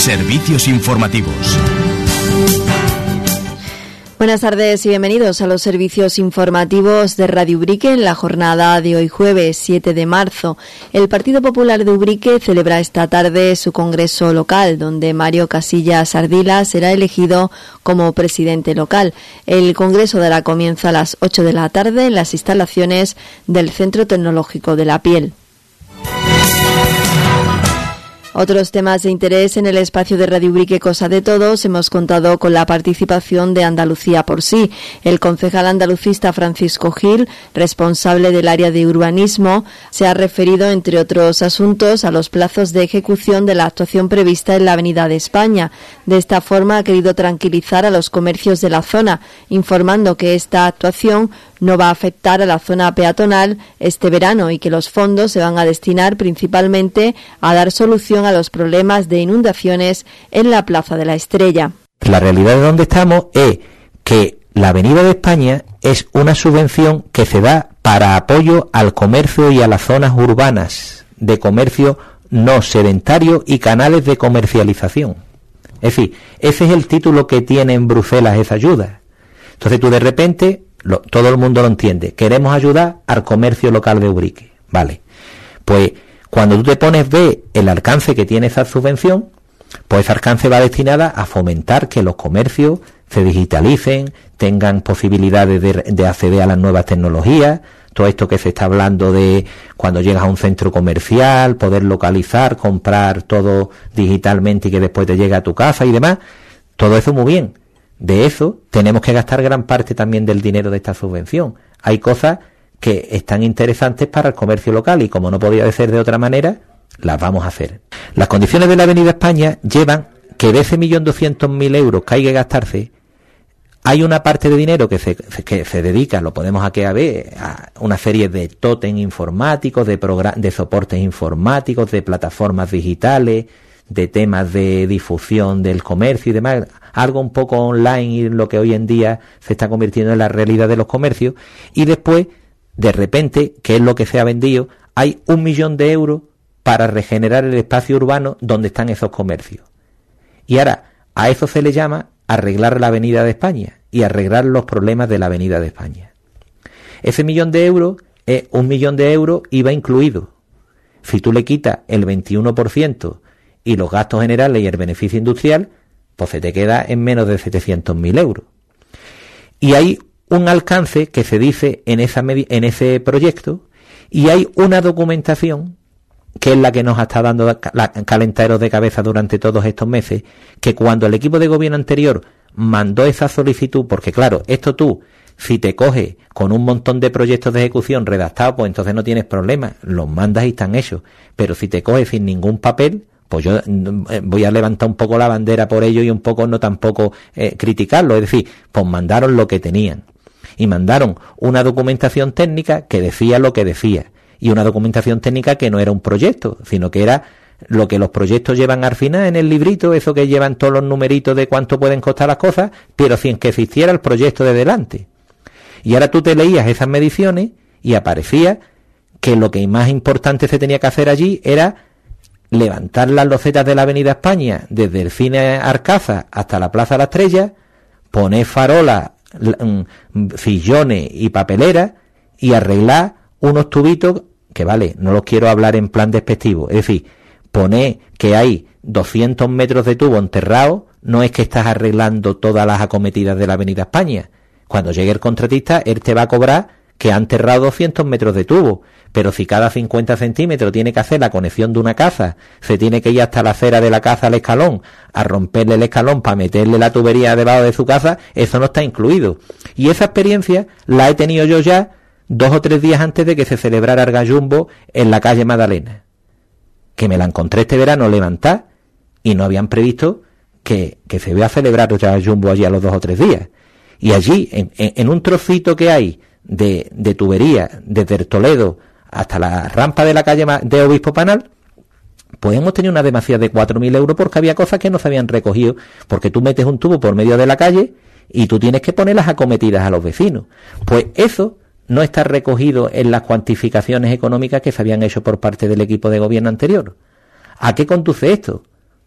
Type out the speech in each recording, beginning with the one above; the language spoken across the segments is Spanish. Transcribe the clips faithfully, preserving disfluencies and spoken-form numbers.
Servicios informativos. Buenas tardes y bienvenidos a los servicios informativos de Radio Ubrique en la jornada de hoy jueves siete de marzo. El Partido Popular de Ubrique celebra esta tarde su congreso local, donde Mario Casillas Ardila será elegido como presidente local. El congreso dará comienzo a las ocho de la tarde en las instalaciones del Centro Tecnológico de la Piel. Otros temas de interés en el espacio de Radio Ubrique Cosa de Todos. Hemos contado con la participación de Andalucía por sí. El concejal andalucista Francisco Gil, responsable del área de urbanismo, se ha referido, entre otros asuntos, a los plazos de ejecución de la actuación prevista en la Avenida de España. De esta forma ha querido tranquilizar a los comercios de la zona, informando que esta actuación no va a afectar a la zona peatonal este verano y que los fondos se van a destinar principalmente a dar solución a los problemas de inundaciones en la Plaza de la Estrella. La realidad de donde estamos es que la Avenida de España es una subvención que se da para apoyo al comercio y a las zonas urbanas de comercio no sedentario y canales de comercialización. Es decir, ese es el título que tiene en Bruselas esa ayuda. Entonces tú de repente, lo, todo el mundo lo entiende, queremos ayudar al comercio local de Ubrique. Vale, pues cuando tú te pones ve el alcance que tiene esa subvención, pues ese alcance va destinada a fomentar que los comercios se digitalicen, tengan posibilidades de, de acceder a las nuevas tecnologías, todo esto que se está hablando de cuando llegas a un centro comercial, poder localizar, comprar todo digitalmente y que después te llegue a tu casa y demás, todo eso muy bien. De eso tenemos que gastar gran parte también del dinero de esta subvención. Hay cosas que están interesantes para el comercio local y como no podía ser de otra manera, las vamos a hacer. Las condiciones de la Avenida España llevan que de ese millón doscientos mil euros que hay que gastarse, hay una parte de dinero que se, que se dedica, lo podemos aquí a ver, a una serie de tótem informáticos, de, progr- de soportes informáticos, de plataformas digitales, de temas de difusión del comercio y demás, algo un poco online y lo que hoy en día se está convirtiendo en la realidad de los comercios, y después, de repente, que es lo que se ha vendido, hay un millón de euros para regenerar el espacio urbano donde están esos comercios. Y ahora, a eso se le llama arreglar la Avenida de España y arreglar los problemas de la Avenida de España. Ese millón de euros, es un millón de euros I V A incluido. Si tú le quitas el veintiuno por ciento y los gastos generales y el beneficio industrial, pues se te queda en menos de setecientos mil euros. Y hay un alcance que se dice en, esa medi- en ese proyecto, y hay una documentación que es la que nos está dando calentaderos de cabeza durante todos estos meses, que cuando el equipo de gobierno anterior mandó esa solicitud, porque claro, esto tú, si te coges con un montón de proyectos de ejecución redactados, pues entonces no tienes problema, los mandas y están hechos, pero si te coges sin ningún papel, pues yo voy a levantar un poco la bandera por ello y un poco no tampoco eh, criticarlo, es decir, pues mandaron lo que tenían. Y mandaron una documentación técnica que decía lo que decía, y una documentación técnica que no era un proyecto, sino que era lo que los proyectos llevan al final en el librito, eso que llevan todos los numeritos de cuánto pueden costar las cosas, pero sin que existiera el proyecto de delante. Y ahora tú te leías esas mediciones y aparecía que lo que más importante se tenía que hacer allí era levantar las losetas de la Avenida España desde el cine Arcaza hasta la Plaza de la Estrella, poner farolas, sillones y papeleras y arreglar unos tubitos que, vale, no los quiero hablar en plan despectivo, es decir, poner que hay doscientos metros de tubo enterrado, no es que estás arreglando todas las acometidas de la Avenida España. Cuando llegue el contratista, él te va a cobrar que ha enterrado doscientos metros de tubo, pero si cada cincuenta centímetros tiene que hacer la conexión de una casa, se tiene que ir hasta la acera de la casa al escalón, a romperle el escalón para meterle la tubería debajo de su casa, eso no está incluido. Y esa experiencia la he tenido yo ya dos o tres días antes de que se celebrara el Gallumbo en la calle Magdalena, que me la encontré este verano levantada y no habían previsto que, que se iba a celebrar el Gallumbo allí a los dos o tres días. Y allí, en, en, en un trocito que hay de, de tubería desde el Toledo hasta la rampa de la calle de Obispo Panal, pues hemos tenido una demasía de cuatro mil euros porque había cosas que no se habían recogido, porque tú metes un tubo por medio de la calle y tú tienes que poner las acometidas a los vecinos. Pues eso no está recogido en las cuantificaciones económicas que se habían hecho por parte del equipo de gobierno anterior. ¿A qué conduce esto?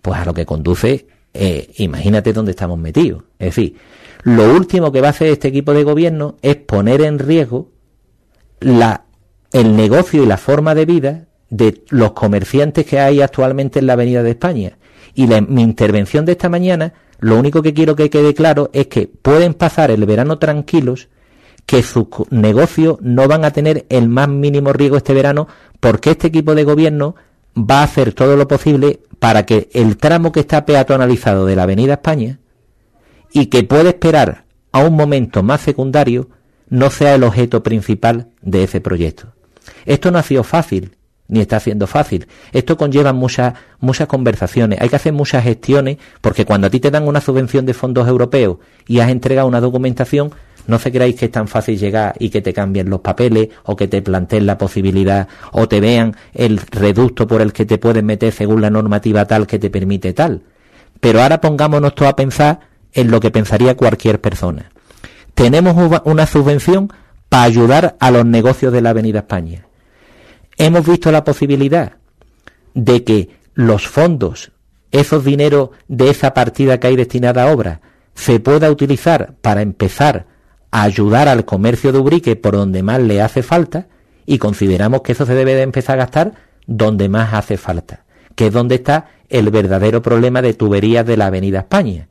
pues a lo que conduce, eh, imagínate dónde estamos metidos. Es decir, lo último que va a hacer este equipo de gobierno es poner en riesgo la, el negocio y la forma de vida de los comerciantes que hay actualmente en la Avenida de España. Y la, mi intervención de esta mañana, lo único que quiero que quede claro es que pueden pasar el verano tranquilos, que sus negocios no van a tener el más mínimo riesgo este verano, porque este equipo de gobierno va a hacer todo lo posible para que el tramo que está peatonalizado de la Avenida España y que puede esperar a un momento más secundario no sea el objeto principal de ese proyecto. Esto no ha sido fácil, ni está siendo fácil. Esto conlleva muchas muchas conversaciones, hay que hacer muchas gestiones, porque cuando a ti te dan una subvención de fondos europeos y has entregado una documentación, no se creáis que es tan fácil llegar y que te cambien los papeles o que te planteen la posibilidad o te vean el reducto por el que te puedes meter según la normativa tal que te permite tal. Pero ahora pongámonos todos a pensar en lo que pensaría cualquier persona. Tenemos una subvención para ayudar a los negocios de la Avenida España. Hemos visto la posibilidad de que los fondos, esos dineros de esa partida que hay destinada a obras, se pueda utilizar para empezar a ayudar al comercio de Ubrique por donde más le hace falta, y consideramos que eso se debe de empezar a gastar donde más hace falta, que es donde está el verdadero problema de tuberías de la Avenida España.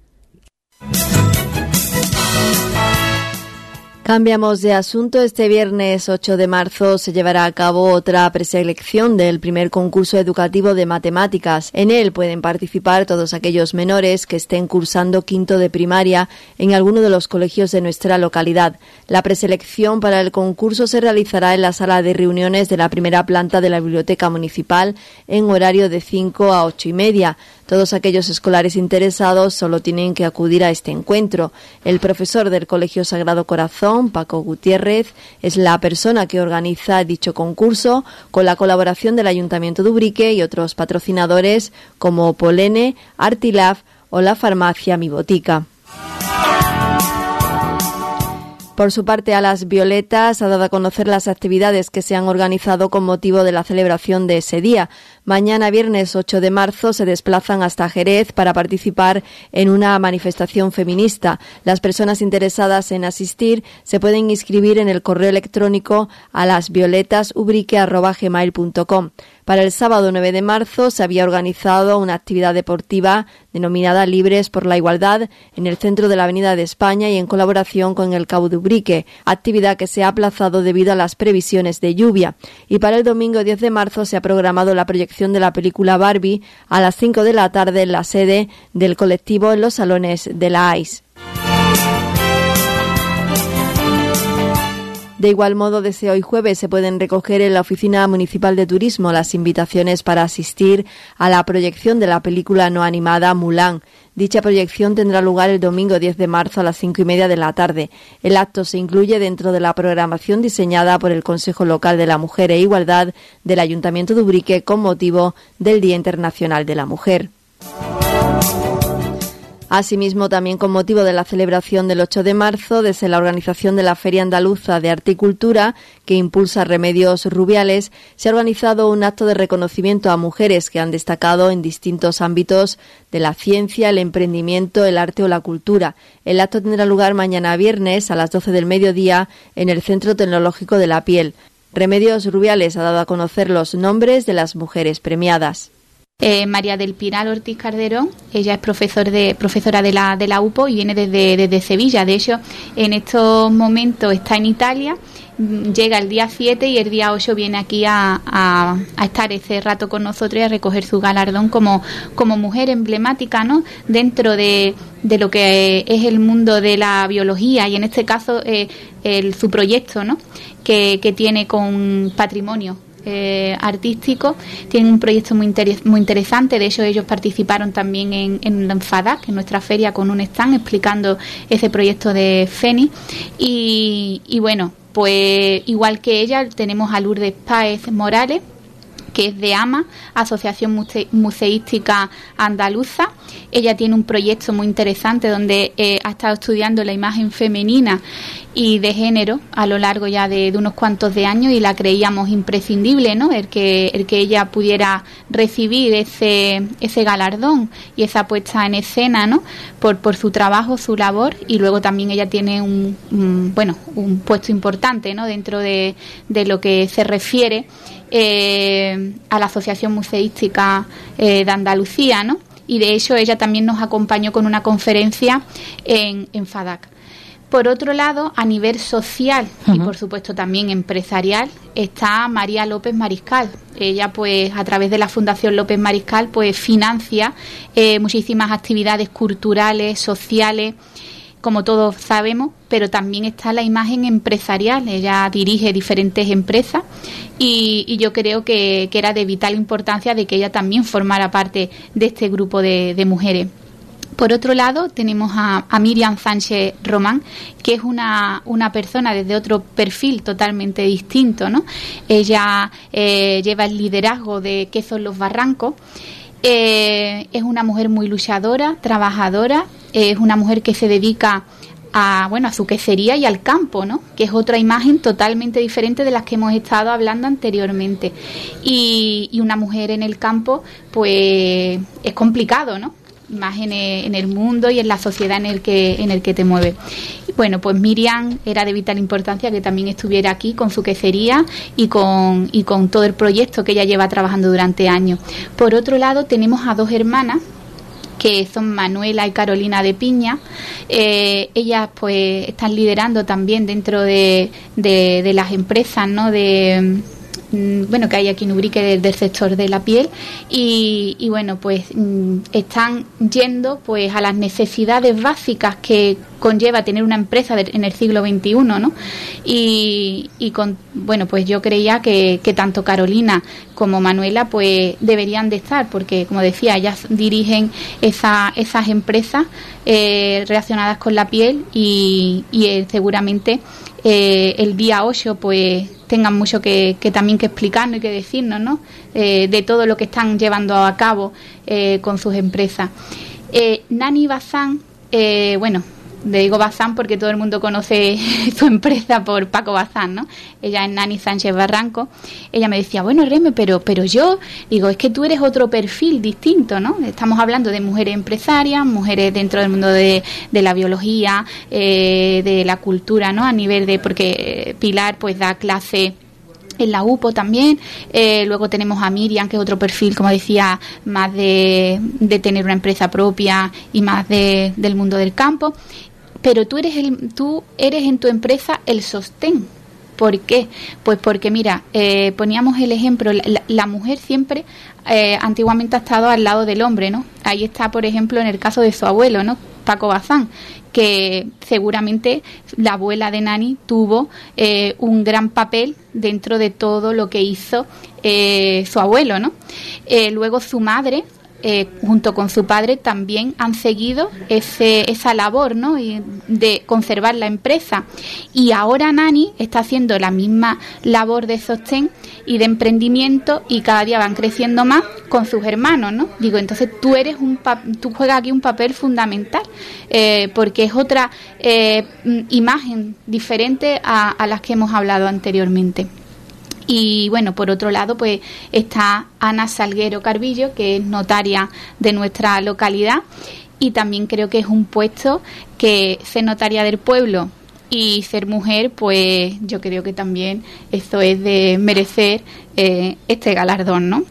Cambiamos de asunto. Este viernes ocho de marzo se llevará a cabo otra preselección del primer concurso educativo de matemáticas. En él pueden participar todos aquellos menores que estén cursando quinto de primaria en alguno de los colegios de nuestra localidad. La preselección para el concurso se realizará en la sala de reuniones de la primera planta de la Biblioteca Municipal en horario de cinco a ocho y media. Todos aquellos escolares interesados solo tienen que acudir a este encuentro. El profesor del Colegio Sagrado Corazón, Paco Gutiérrez, es la persona que organiza dicho concurso con la colaboración del Ayuntamiento de Ubrique y otros patrocinadores como Polene, Artilaf o la farmacia Mi Botica. Por su parte, Alas Violetas ha dado a conocer las actividades que se han organizado con motivo de la celebración de ese día. Mañana, viernes ocho de marzo, se desplazan hasta Jerez para participar en una manifestación feminista. Las personas interesadas en asistir se pueden inscribir en el correo electrónico alasvioletasubrique arroba gmail punto com. Para el sábado nueve de marzo se había organizado una actividad deportiva denominada Libres por la Igualdad en el centro de la Avenida de España y en colaboración con el C A U de Ubrique, actividad que se ha aplazado debido a las previsiones de lluvia. Y para el domingo diez de marzo se ha programado la proyección de la película Barbie a las cinco de la tarde en la sede del colectivo en los salones de la A I S. De igual modo, desde hoy jueves se pueden recoger en la Oficina Municipal de Turismo las invitaciones para asistir a la proyección de la película no animada Mulan. Dicha proyección tendrá lugar el domingo diez de marzo a las cinco y media de la tarde. El acto se incluye dentro de la programación diseñada por el Consejo Local de la Mujer e Igualdad del Ayuntamiento de Ubrique con motivo del Día Internacional de la Mujer. Asimismo, también con motivo de la celebración del ocho de marzo, desde la organización de la Feria Andaluza de Arte y Cultura, que impulsa Remedios Rubiales, se ha organizado un acto de reconocimiento a mujeres que han destacado en distintos ámbitos de la ciencia, el emprendimiento, el arte o la cultura. El acto tendrá lugar mañana viernes a las doce del mediodía en el Centro Tecnológico de la Piel. Remedios Rubiales ha dado a conocer los nombres de las mujeres premiadas. Eh, María del Pilar Ortiz Carderón, ella es profesor de, profesora de la, de la U P O y viene desde, desde Sevilla. De hecho, en estos momentos está en Italia, llega el día siete y el día ocho viene aquí a, a, a estar ese rato con nosotros y a recoger su galardón como, como mujer emblemática, ¿no?, dentro de, de lo que es el mundo de la biología y en este caso eh, el, su proyecto, ¿no?, que, que tiene con patrimonio Eh, artístico. Tienen un proyecto muy, interes- muy interesante. De hecho, ellos participaron también en, en FADAC, en nuestra feria, con un stand explicando ese proyecto de FENI. Y, y bueno, pues igual que ella, tenemos a Lourdes Páez Morales, que es de AMA, Asociación Muse- Museística Andaluza. Ella tiene un proyecto muy interesante donde eh, ha estado estudiando la imagen femenina y de género a lo largo ya de, de unos cuantos de años, y la creíamos imprescindible, ¿no?, el que el que ella pudiera recibir ese ese galardón y esa puesta en escena, ¿no?, por por su trabajo, su labor. Y luego también ella tiene un, un bueno un puesto importante, ¿no?, dentro de, de lo que se refiere eh, a la Asociación Museística eh, de Andalucía, ¿no? Y de hecho ella también nos acompañó con una conferencia en, en FADAC. Por otro lado, a nivel social uh-huh. y por supuesto también empresarial, está María López Mariscal. Ella, pues, a través de la Fundación López Mariscal, pues financia eh, muchísimas actividades culturales, sociales, como todos sabemos, pero también está la imagen empresarial. Ella dirige diferentes empresas y, y yo creo que, que era de vital importancia de que ella también formara parte de este grupo de, de mujeres. Por otro lado, tenemos a, a Miriam Sánchez Román, que es una, una persona desde otro perfil totalmente distinto, ¿no? Ella eh, lleva el liderazgo de ¿Qué son los barrancos? Eh, es una mujer muy luchadora, trabajadora, eh, es una mujer que se dedica a, bueno, a su quesería y al campo, ¿no?, que es otra imagen totalmente diferente de las que hemos estado hablando anteriormente. Y, y una mujer en el campo, pues es complicado, ¿no?, más en el, en el mundo y en la sociedad en el que en el que te mueves. Bueno, pues Miriam era de vital importancia que también estuviera aquí con su quesería y con y con todo el proyecto que ella lleva trabajando durante años. Por otro lado, tenemos a dos hermanas que son Manuela y Carolina de Piña. Eh, ellas pues están liderando también dentro de, de, de las empresas, ¿no?, de bueno que hay aquí en Ubrique del, del sector de la piel y, y bueno pues están yendo pues a las necesidades básicas que conlleva tener una empresa de, en el siglo veintiuno, ¿no? Y, y con bueno pues yo creía que, que tanto Carolina como Manuela pues deberían de estar, porque como decía, ellas dirigen esa, esas empresas eh, relacionadas con la piel y, y eh, seguramente eh, el día ocho pues tengan mucho que, que también que explicarnos y que decirnos, ¿no?, eh, de todo lo que están llevando a cabo eh, con sus empresas. Eh, Nani Bazán, eh, bueno, le digo Bazán porque todo el mundo conoce su empresa por Paco Bazán, ¿no? Ella es Nani Sánchez Barranco. Ella me decía, bueno, Reme, pero pero yo, digo, es que tú eres otro perfil distinto, ¿no? Estamos hablando de mujeres empresarias, mujeres dentro del mundo de, de la biología, eh, de la cultura, ¿no? A nivel de, porque Pilar pues da clase en la U P O también, eh, luego tenemos a Miriam, que es otro perfil, como decía, más de, de tener una empresa propia y más de, del mundo del campo. Pero tú eres el, tú eres en tu empresa el sostén. ¿Por qué? Pues porque, mira, eh, poníamos el ejemplo, la, la mujer siempre, eh, antiguamente ha estado al lado del hombre, ¿no? Ahí está, por ejemplo, en el caso de su abuelo, ¿no?, Paco Bazán, que seguramente la abuela de Nani tuvo eh, un gran papel dentro de todo lo que hizo eh, su abuelo, ¿no? Eh, luego su madre, Eh, junto con su padre, también han seguido ese, esa labor, ¿no?, y de conservar la empresa. Y ahora Nani está haciendo la misma labor de sostén y de emprendimiento, y cada día van creciendo más con sus hermanos, ¿no? Digo, entonces tú eres un pa- tú juegas aquí un papel fundamental, eh, porque es otra eh, imagen diferente a, a las que hemos hablado anteriormente. Y bueno, por otro lado, pues está Ana Salguero Carvillo, que es notaria de nuestra localidad, y también creo que es un puesto que ser notaria del pueblo y ser mujer, pues yo creo que también esto es de merecer eh, este galardón, ¿no?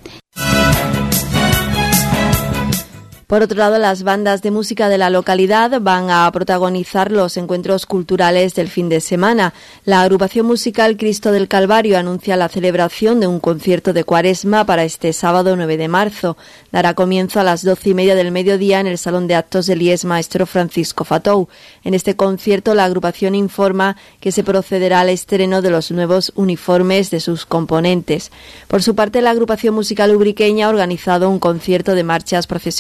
Por otro lado, las bandas de música de la localidad van a protagonizar los encuentros culturales del fin de semana. La agrupación musical Cristo del Calvario anuncia la celebración de un concierto de Cuaresma para este sábado nueve de marzo. Dará comienzo a las doce y media del mediodía en el Salón de Actos del I E S Maestro Francisco Fatou. En este concierto, la agrupación informa que se procederá al estreno de los nuevos uniformes de sus componentes. Por su parte, la agrupación musical ubriqueña ha organizado un concierto de marchas profesionales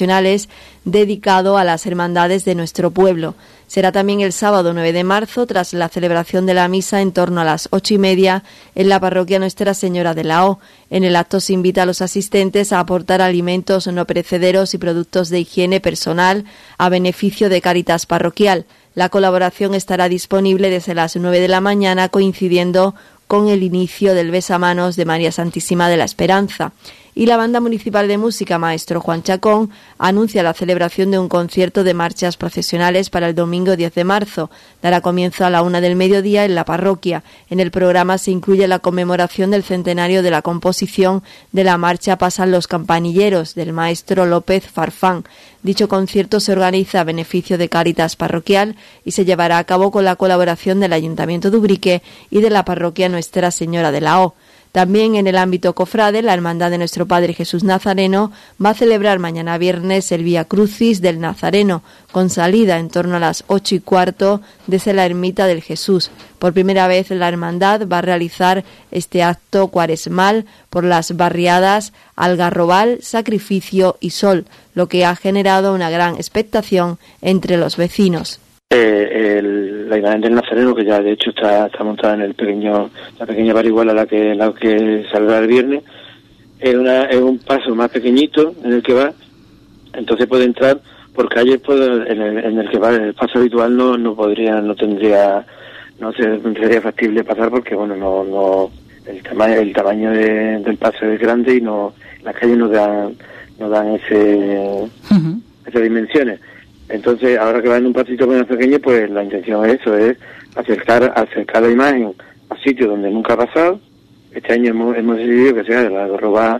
viernes dedicado a las hermandades de nuestro pueblo. Será también el sábado nueve de marzo, tras la celebración de la misa en torno a las ocho y media en la parroquia Nuestra Señora de la O. En el acto se invita a los asistentes a aportar alimentos no perecederos y productos de higiene personal a beneficio de Cáritas Parroquial. La colaboración estará disponible desde las nueve de la mañana, coincidiendo con el inicio del besamanos de María Santísima de la Esperanza. Y la Banda Municipal de Música Maestro Juan Chacón anuncia la celebración de un concierto de marchas procesionales para el domingo diez de marzo. Dará comienzo a la una del mediodía en la parroquia. En el programa se incluye la conmemoración del centenario de la composición de la marcha Pasan los Campanilleros, del maestro López Farfán. Dicho concierto se organiza a beneficio de Cáritas Parroquial y se llevará a cabo con la colaboración del Ayuntamiento de Ubrique y de la parroquia Nuestra Señora de la O. También en el ámbito cofrade, la Hermandad de Nuestro Padre Jesús Nazareno va a celebrar mañana viernes el Vía Crucis del Nazareno, con salida en torno a las ocho y cuarto desde la Ermita del Jesús. Por primera vez la Hermandad va a realizar este acto cuaresmal por las barriadas Algarrobal, Sacrificio y Sol, lo que ha generado una gran expectación entre los vecinos. Eh, el, la imagen del Nazareno, que ya de hecho está, está montada en el pequeño, la pequeña parihuela la que la que saldrá el viernes, es una es un paso más pequeñito en el que va, entonces puede entrar por calles puede, en, el, en el que va el paso habitual no no podría no tendría no sería factible pasar porque bueno no no el tamaño el tamaño de, del paso es grande y no las calles no dan no dan ese uh-huh. esas dimensiones. Entonces, ahora que va en un pasito menos pequeño, pues la intención es eso, es acercar acercar la imagen a sitios donde nunca ha pasado. Este año hemos, hemos decidido que sea la robar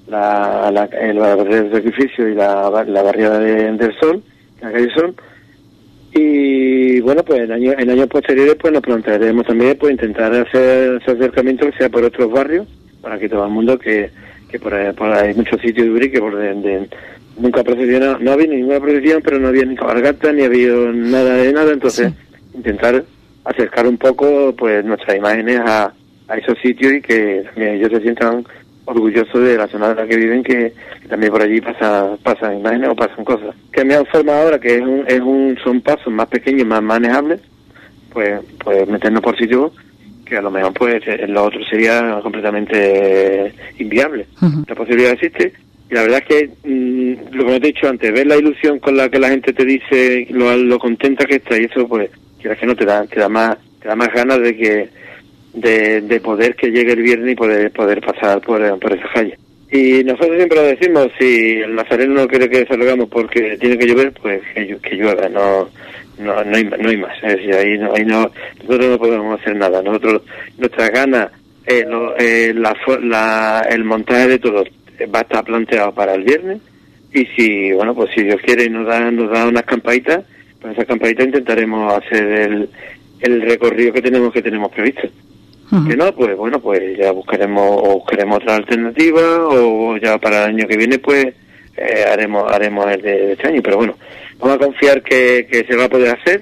la, la, el barrio del sacrificio y la, la barriada de, del Sol, la calle Sol. Y bueno, pues en años, en años posteriores pues nos plantearemos también pues intentar hacer ese acercamiento que sea por otros barrios, para que todo el mundo que, que por, ahí, por ahí hay muchos sitios de Ubrique por de, de nunca procesiona, no había ninguna procesión, pero no había ni cabalgata, ni había nada de nada, entonces sí. intentar acercar un poco pues nuestras imágenes a, a esos sitios y que también ellos se sientan orgullosos de la zona de la que viven, que, que también por allí pasa, pasan imágenes o pasan cosas. Que me han formado ahora que es un, es un, son pasos más pequeños, más manejables, pues, pues meternos por sitios que a lo mejor pues lo otro sería completamente inviable. Uh-huh. La posibilidad existe. Y la verdad es que, mmm, lo que me he dicho antes, ver la ilusión con la que la gente te dice lo, lo contenta que está, y eso pues, quieras que no, te da, te da más, te da más ganas de que, de, de poder que llegue el viernes y poder, poder pasar por, por esa calle. Y nosotros siempre lo decimos, si el Nazareno no quiere que salgamos porque tiene que llover, pues que, que llueva, no, no, no hay, no hay más. Es decir, ahí no, ahí no, nosotros no podemos hacer nada. Nosotros, nuestras ganas, eh, lo, eh, la, la, el montaje de todo va a estar planteado para el viernes, y si, bueno, pues si Dios quiere y nos da, nos da unas campaditas, pues esas campaditas intentaremos hacer el, el recorrido que tenemos que tenemos previsto. Uh-huh. Que no, pues bueno, pues ya buscaremos o buscaremos otra alternativa, o ya para el año que viene pues eh, haremos haremos el de, de este año, pero bueno, vamos a confiar que, que se va a poder hacer,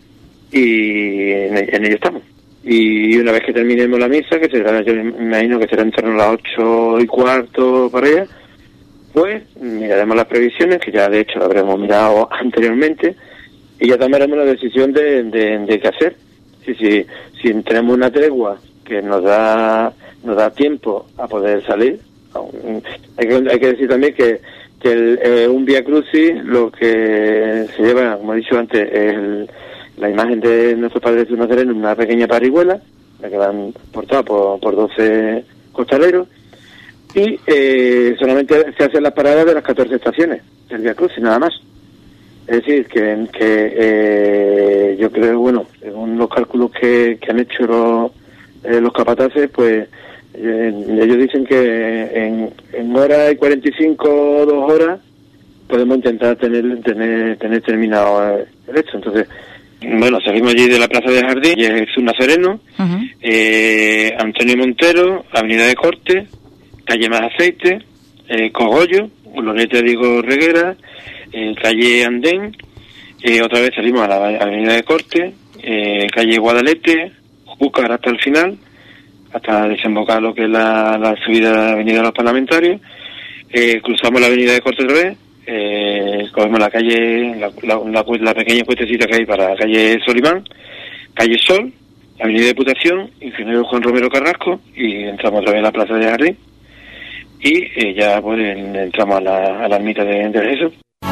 y en, en ello estamos. Y una vez que terminemos la misa, que será, yo me imagino que será en torno a las ocho y cuarto para allá, pues miraremos las previsiones, que ya de hecho lo habremos mirado anteriormente, y ya tomaremos la decisión de, de, de qué hacer. Si, si, si tenemos una tregua que nos da nos da tiempo a poder salir, hay que, hay que decir también que, que el, eh, un Vía Crucis lo que se lleva, como he dicho antes, es el la imagen de nuestro Padre Jesús Nazareno en una pequeña parihuela, la que van portada por, por doce costaleros, y eh, solamente se hacen las paradas de las catorce estaciones del Vía Crucis, nada más. Es decir, que, que eh, yo creo, bueno, según los cálculos que, que han hecho los, eh, los capataces, pues eh, ellos dicen que en, en hora y cuarenta y cinco, dos horas, podemos intentar tener tener tener terminado el hecho. Entonces, bueno, salimos allí de la Plaza de Jardín, y es Jesús Nazareno, uh-huh. eh, Antonio Montero, Avenida de Corte, Calle Más Aceite, eh, Cogollo, Glorieta Diego Reguera, eh, Calle Andén, eh, otra vez salimos a la Avenida de Corte, eh, Calle Guadalete, Júcar hasta el final, hasta desembocar lo que es la, la subida de la Avenida de los Parlamentarios, eh, cruzamos la Avenida de Corte otra vez, eh, cogemos la calle, la, la, la, la pequeña puestecita que hay para la calle Solimán, calle Sol, la avenida de Diputación, Ingeniero Juan Romero Carrasco, y entramos otra vez a la Plaza de Jardín, y eh, ya pues entramos a la, a la ermita de, de Jesús.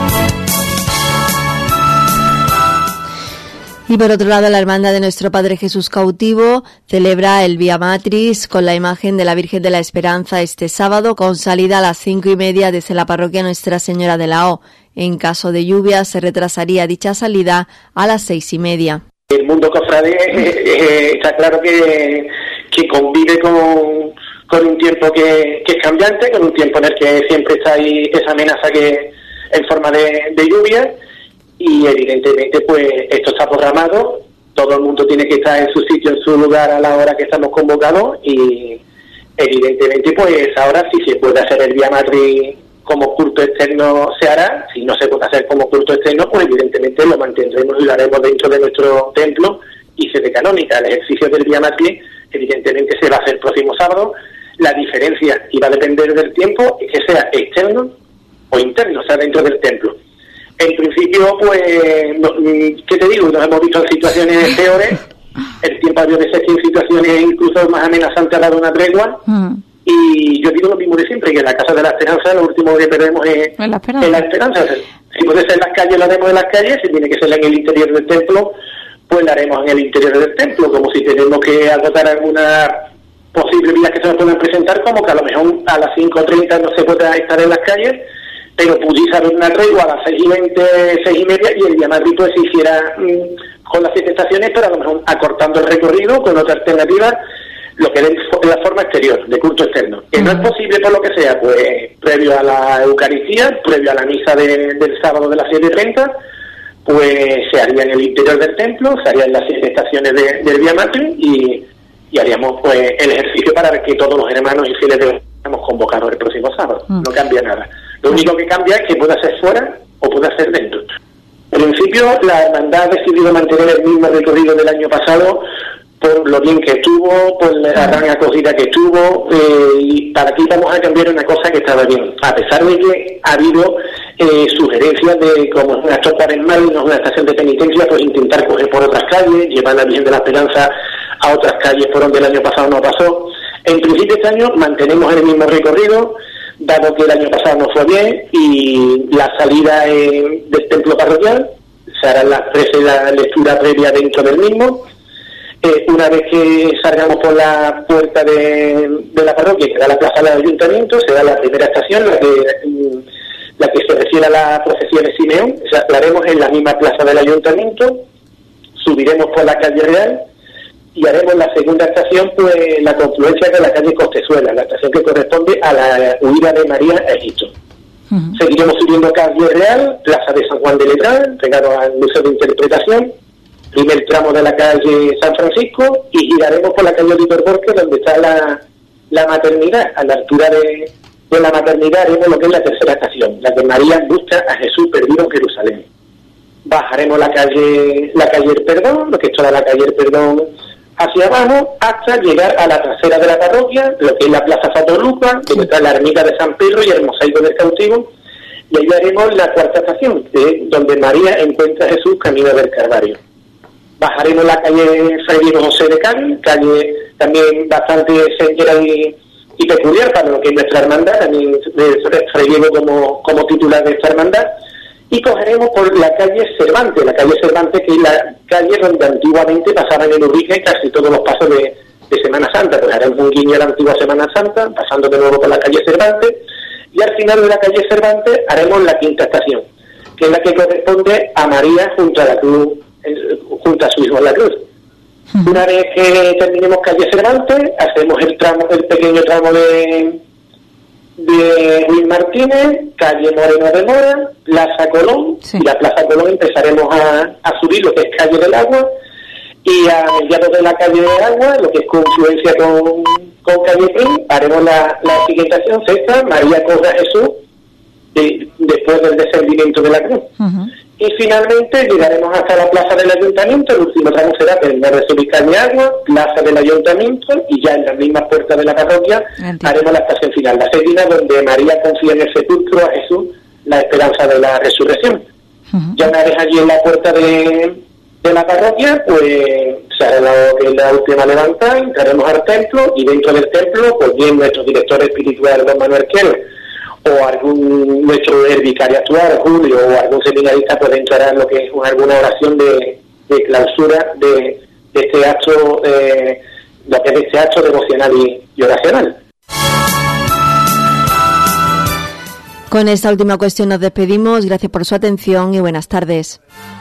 Y por otro lado, la Hermandad de Nuestro Padre Jesús Cautivo celebra el Vía Matriz con la imagen de la Virgen de la Esperanza este sábado, con salida a las cinco y media desde la parroquia Nuestra Señora de la O. En caso de lluvia, se retrasaría dicha salida a las seis y media. El mundo cofrade eh, eh, está claro que, que convive con, con un tiempo que, que es cambiante, con un tiempo en el que siempre está ahí esa amenaza que en forma de, de lluvia. Y evidentemente pues esto está programado, todo el mundo tiene que estar en su sitio, en su lugar a la hora que estamos convocados, y evidentemente pues ahora si se puede hacer el Vía Matriz como culto externo se hará. Si no se puede hacer como culto externo, pues evidentemente lo mantendremos y lo haremos dentro de nuestro templo y sede canónica. El ejercicio del Vía Matriz evidentemente se va a hacer el próximo sábado. La diferencia, y va a depender del tiempo, es que sea externo o interno, o sea dentro del templo. En principio, pues, no, ¿qué te digo? Nos hemos visto en situaciones peores. El tiempo ha habido veces que en situaciones incluso más amenazantes ha dado una tregua. Mm. Y yo digo lo mismo de siempre, que en la Casa de la Esperanza lo último que perdemos es en la esperanza. En la esperanza. Si puede ser en las calles, lo haremos en las calles. Si tiene que ser en el interior del templo, pues lo haremos en el interior del templo. Como si tenemos que agotar alguna posible vía que se nos puedan presentar, como que a lo mejor a las cinco treinta no se pueda estar en las calles, pero pudiese haber una tregua a las seis y veinte, seis y media, y el Vía Matriz pues se hiciera mmm, con las siete estaciones, pero a lo mejor acortando el recorrido con otra alternativa, lo que es la forma exterior, de culto externo. Que no es posible por lo que sea, pues previo a la Eucaristía, previo a la misa de, del sábado de las siete treinta, pues se haría en el interior del templo, se harían las siete estaciones de, del Vía Matriz, y, y haríamos pues el ejercicio para que todos los hermanos y fieles de estamos convocados el próximo sábado. No cambia nada. Lo único que cambia es que pueda ser fuera o pueda ser dentro. En principio, la hermandad ha decidido mantener el mismo recorrido del año pasado por lo bien que estuvo, por la gran acogida que tuvo, eh, y para aquí vamos a cambiar una cosa que estaba bien. A pesar de que ha habido eh, sugerencias de, como es una estopa en mal, no es una estación de penitencia, pues intentar coger por otras calles, llevar a la Virgen de la Esperanza a otras calles por donde el año pasado no pasó. En principio este año mantenemos el mismo recorrido, dado que el año pasado no fue bien, y la salida eh, del templo parroquial se hará la, la lectura previa dentro del mismo. Eh, una vez que salgamos por la puerta de, de la parroquia, que da la plaza del ayuntamiento, será la primera estación, la que la que se refiere a la procesión de Simeón. O sea, la haremos en la misma plaza del ayuntamiento, subiremos por la calle Real y haremos la segunda estación, pues la confluencia de la calle Costezuela, la estación que corresponde a la huida de María a Egipto. Uh-huh. Seguiremos subiendo calle Real, plaza de San Juan de Letrán, pegado al Museo de Interpretación, primer tramo de la calle San Francisco, y giraremos por la calle Víctor Borges, donde está la, la maternidad. A la altura de, de la maternidad haremos lo que es la tercera estación, la que María busca a Jesús perdido en Jerusalén. Bajaremos la calle la calle El Perdón, lo que es toda la calle El Perdón hacia abajo, hasta llegar a la trasera de la parroquia, lo que es la Plaza Fatoluca, donde está la ermita de San Pedro y el mosaico del cautivo, y ahí haremos la cuarta estación, que es donde María encuentra a Jesús camino del Calvario. Bajaremos la calle Fray Diego José de Cádiz, calle también bastante señera y, y peculiar para lo que es nuestra hermandad, también de Fray Diego como, como titular de esta hermandad, y cogeremos por la calle Cervantes, la calle Cervantes, que es la calle donde antiguamente pasaban en Ubrique casi todos los pasos de, de Semana Santa. Pues haremos un guiño a la antigua Semana Santa, pasando de nuevo por la calle Cervantes, y al final de la calle Cervantes haremos la quinta estación, que es la que corresponde a María junto a la cruz, junto a su hijo en la cruz. Uh-huh. Una vez que terminemos calle Cervantes, hacemos el tramo, el pequeño tramo de de Luis Martínez, calle Moreno de Mora, Plaza Colón, sí. Y a Plaza Colón empezaremos a, a subir lo que es calle del Agua, y a mediados de la calle del Agua, lo que es confluencia con, con calle Prim, haremos la, la siguiente estación, sexta, María corre a Jesús, de, después del descendimiento de la cruz. Uh-huh. Y finalmente llegaremos hasta la plaza del ayuntamiento. El último tramo será terminar de subir calle Agua, plaza del ayuntamiento, y ya en las mismas puertas de la parroquia Entiendo. haremos la estación final, la séptima, donde María confía en el sepulcro a Jesús la esperanza de la resurrección. Uh-huh. Ya una vez allí en la puerta de, de la parroquia, pues se hará la, la última levantada, entraremos al templo, y dentro del templo, pues bien nuestro director espiritual, don Manuel Quero, o algún nuestro el vicario actual, Julio, o algún seminarista, pues entrará en lo que es alguna oración de, de clausura de, de este acto, eh, lo que es este acto devocional y, y oracional. Con esta última cuestión nos despedimos. Gracias por su atención y buenas tardes.